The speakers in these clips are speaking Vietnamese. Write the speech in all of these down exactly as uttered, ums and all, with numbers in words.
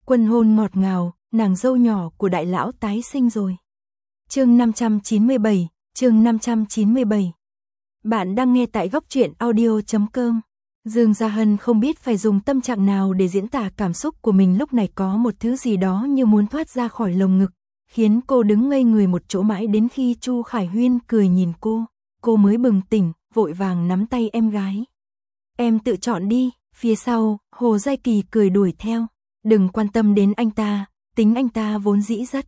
Quân hôn ngọt ngào, nàng dâu nhỏ của đại lão tái sinh rồi. Chương năm trăm chín mươi bảy, chương năm trăm chín mươi bảy. Bạn đang nghe tại góc truyện audio chấm com. Dương Gia Hân không biết phải dùng tâm trạng nào để diễn tả cảm xúc của mình lúc này, có một thứ gì đó như muốn thoát ra khỏi lồng ngực, khiến cô đứng ngây người một chỗ mãi đến khi Chu Khải Huyên cười nhìn cô, cô mới bừng tỉnh, vội vàng nắm tay em gái. Em tự chọn đi. Phía sau, Hồ Giai Kỳ cười đuổi theo. Đừng quan tâm đến anh ta, tính anh ta vốn dĩ rất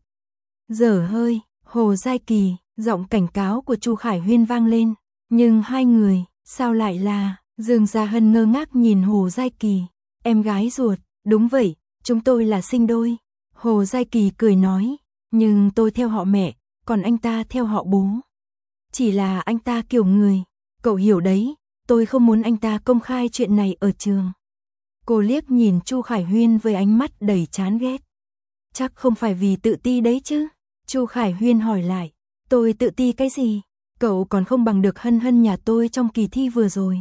dở hơi. Hồ Giai Kỳ, giọng cảnh cáo của Chu Khải Huyên vang lên. Nhưng hai người, sao lại là... Dương Gia Hân ngơ ngác nhìn Hồ Giai Kỳ. Em gái ruột, đúng vậy, chúng tôi là sinh đôi. Hồ Giai Kỳ cười nói, nhưng tôi theo họ mẹ, còn anh ta theo họ bố. Chỉ là anh ta kiểu người, cậu hiểu đấy, tôi không muốn anh ta công khai chuyện này ở trường. Cô liếc nhìn Chu Khải Huyên với ánh mắt đầy chán ghét. Chắc không phải vì tự ti đấy chứ? Chu Khải Huyên hỏi lại, tôi tự ti cái gì? Cậu còn không bằng được Hân Hân nhà tôi trong kỳ thi vừa rồi.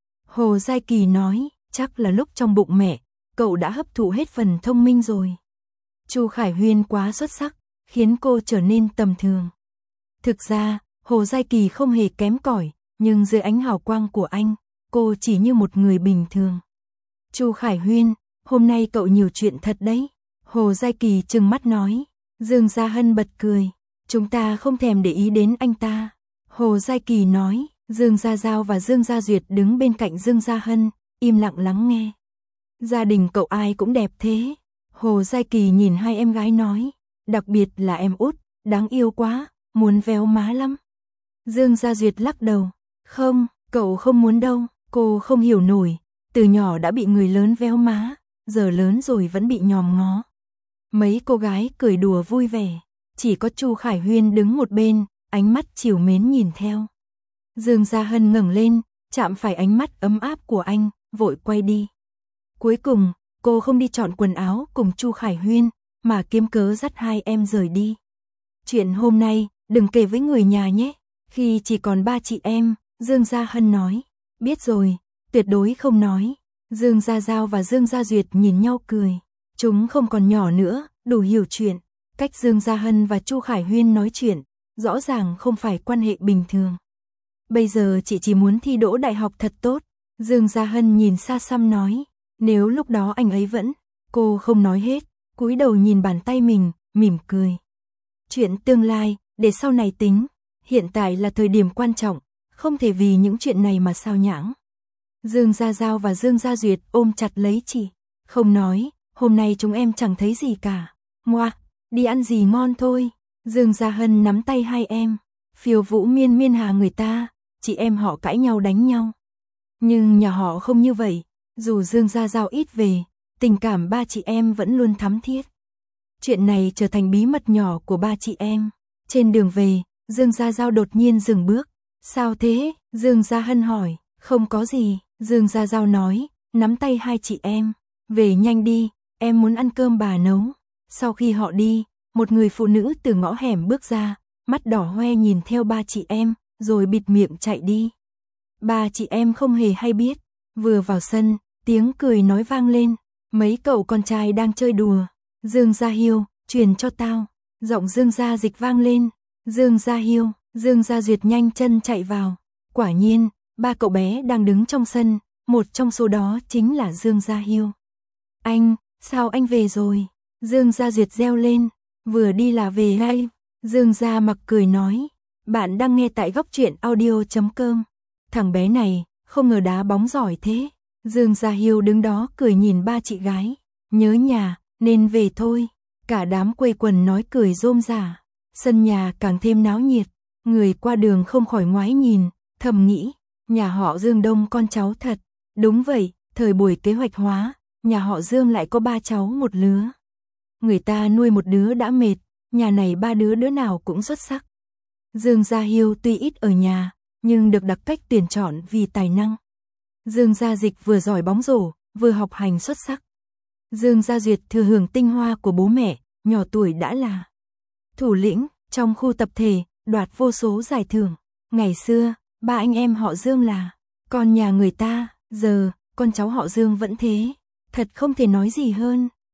Hồ Giai Kỳ nói, chắc là lúc trong bụng mẹ, cậu đã hấp thụ hết phần thông minh rồi. Chu Khải Huyên quá xuất sắc, khiến cô trở nên tầm thường. Thực ra, Hồ Giai Kỳ không hề kém cỏi, nhưng dưới ánh hào quang của anh, cô chỉ như một người bình thường. Chu Khải Huyên, hôm nay cậu nhiều chuyện thật đấy. Hồ Giai Kỳ trừng mắt nói. Dương Gia Hân bật cười. Chúng ta không thèm để ý đến anh ta. Hồ Giai Kỳ nói. Dương Gia Giao và Dương Gia Duyệt đứng bên cạnh Dương Gia Hân, im lặng lắng nghe. Gia đình cậu ai cũng đẹp thế. Hồ Giai Kỳ nhìn hai em gái nói. Đặc biệt là em út, đáng yêu quá, muốn véo má lắm. Dương Gia Duyệt lắc đầu. Không, cậu không muốn đâu, cô không hiểu nổi. Từ nhỏ đã bị người lớn véo má, giờ lớn rồi vẫn bị nhòm ngó. Mấy cô gái cười đùa vui vẻ, chỉ có Chu Khải Huyên đứng một bên, ánh mắt trìu mến nhìn theo. Dương Gia Hân ngẩng lên, chạm phải ánh mắt ấm áp của anh, vội quay đi. Cuối cùng, cô không đi chọn quần áo cùng Chu Khải Huyên, mà kiếm cớ dắt hai em rời đi. Chuyện hôm nay, đừng kể với người nhà nhé. Khi chỉ còn ba chị em, Dương Gia Hân nói. Biết rồi, tuyệt đối không nói. Dương Gia Giao và Dương Gia Duyệt nhìn nhau cười. Chúng không còn nhỏ nữa, đủ hiểu chuyện. Cách Dương Gia Hân và Chu Khải Huyên nói chuyện, rõ ràng không phải quan hệ bình thường. Bây giờ chị chỉ muốn thi đỗ đại học thật tốt. Dương Gia Hân nhìn xa xăm nói. Nếu lúc đó anh ấy vẫn... Cô không nói hết, cúi đầu nhìn bàn tay mình, mỉm cười. Chuyện tương lai, để sau này tính. Hiện tại là thời điểm quan trọng, không thể vì những chuyện này mà sao nhãng. Dương Gia Giao và Dương Gia Duyệt ôm chặt lấy chị. Không nói, hôm nay chúng em chẳng thấy gì cả. Ngoa, đi ăn gì ngon thôi. Dương Gia Hân nắm tay hai em. Phiêu vũ miên miên hà người ta, chị em họ cãi nhau đánh nhau. Nhưng nhà họ không như vậy, dù Dương Gia Giao ít về, tình cảm ba chị em vẫn luôn thắm thiết. Chuyện này trở thành bí mật nhỏ của ba chị em. Trên đường về, Dương Gia Giao đột nhiên dừng bước. Sao thế? Dương Gia Hân hỏi. Không có gì, Dương Gia Giao nói, nắm tay hai chị em. Về nhanh đi, em muốn ăn cơm bà nấu. Sau khi họ đi, một người phụ nữ từ ngõ hẻm bước ra, mắt đỏ hoe nhìn theo ba chị em, rồi bịt miệng chạy đi. Ba chị em không hề hay biết. Vừa vào sân, tiếng cười nói vang lên. Mấy cậu con trai đang chơi đùa. Dương Gia Hiêu, truyền cho tao. Giọng Dương Gia Dịch vang lên. Dương Gia Hiêu, Dương Gia Duyệt nhanh chân chạy vào. Quả nhiên, ba cậu bé đang đứng trong sân, một trong số đó chính là Dương Gia Hiêu. Anh, sao anh về rồi? Dương Gia Duyệt reo lên. Vừa đi là về hay? Dương Gia Mặc cười nói. Bạn đang nghe tại góc truyện audio chấm com. Thằng bé này, không ngờ đá bóng giỏi thế. Dương Gia Hiêu đứng đó cười nhìn ba chị gái. Nhớ nhà, nên về thôi. Cả đám quây quần nói cười rôm rả. Sân nhà càng thêm náo nhiệt. Người qua đường không khỏi ngoái nhìn, thầm nghĩ. Nhà họ Dương đông con cháu thật. Đúng vậy, thời buổi kế hoạch hóa, nhà họ Dương lại có ba cháu một lứa. Người ta nuôi một đứa đã mệt, nhà này ba đứa đứa nào cũng xuất sắc. Dương Gia Hiêu tuy ít ở nhà, nhưng được đặc cách tuyển chọn vì tài năng. Dương Gia Dịch vừa giỏi bóng rổ, vừa học hành xuất sắc. Dương Gia Duyệt thừa hưởng tinh hoa của bố mẹ, nhỏ tuổi đã là thủ lĩnh trong khu tập thể, đoạt vô số giải thưởng. Ngày xưa, ba anh em họ Dương là con nhà người ta, giờ con cháu họ Dương vẫn thế, thật không thể nói gì hơn.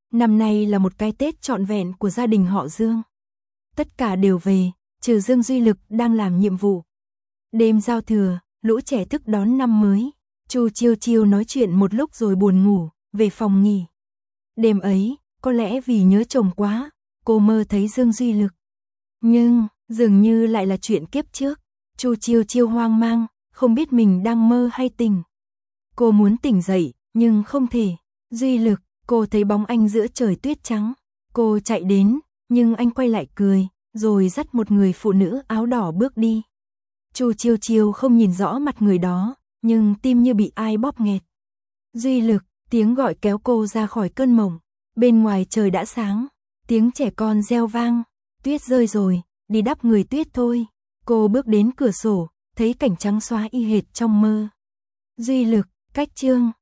Năm nay là một cái Tết trọn vẹn của gia đình họ Dương. Tất cả đều về, trừ Dương Duy Lực đang làm nhiệm vụ. Đêm giao thừa, lũ trẻ thức đón năm mới. Chu Chiêu Chiêu nói chuyện một lúc rồi buồn ngủ, về phòng nghỉ. Đêm ấy, có lẽ vì nhớ chồng quá, cô mơ thấy Dương Duy Lực. Nhưng, dường như lại là chuyện kiếp trước. Chu Chiêu Chiêu hoang mang, không biết mình đang mơ hay tỉnh. Cô muốn tỉnh dậy, nhưng không thể. Duy Lực, cô thấy bóng anh giữa trời tuyết trắng. Cô chạy đến, nhưng anh quay lại cười, rồi dắt một người phụ nữ áo đỏ bước đi. Chu Chiêu Chiêu không nhìn rõ mặt người đó, nhưng tim như bị ai bóp nghẹt. Duy Lực, tiếng gọi kéo cô ra khỏi cơn mộng. Bên ngoài trời đã sáng, tiếng trẻ con reo vang. Tuyết rơi rồi, đi đắp người tuyết thôi. Cô bước đến cửa sổ, thấy cảnh trắng xóa y hệt trong mơ. Duy Lực, cách Trương,